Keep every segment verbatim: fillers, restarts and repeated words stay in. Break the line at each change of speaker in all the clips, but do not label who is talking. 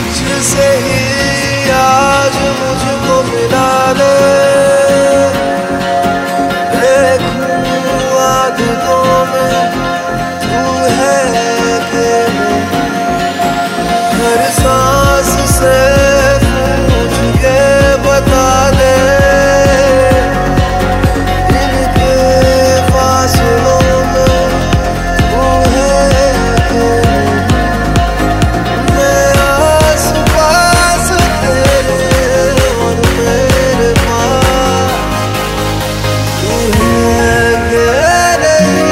तुझसे ही आज मुझको मिला दे, देखूं आदतों में तू है कि हर सांस से पूछ के बता दे, इनके फासलों में तू है कि मैं आस पास तेरे और मेरे पास तू है कि नहीं,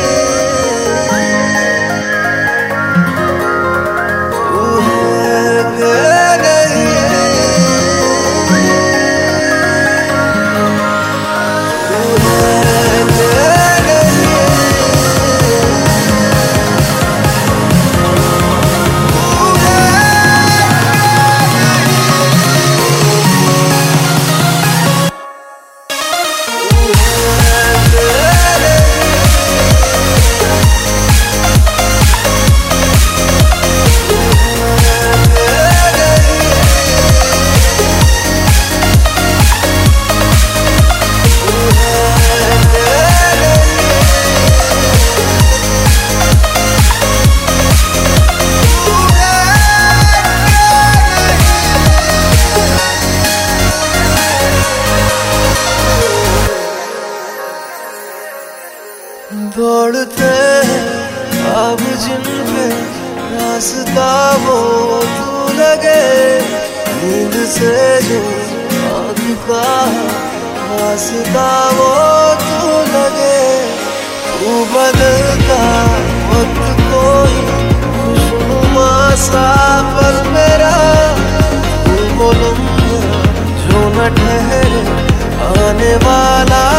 तू है कि नहीं, तू है कि नहीं, तू दौड़ते हैं अब जिन पे रास्ता वो तू लगे, नींद से जो आँख का रास्ता वो तू लगे, तू बदलता वक्त कोई खुशनुमा सा पल मेरा, तू वो लम्हा जो न ठहरे आने वाला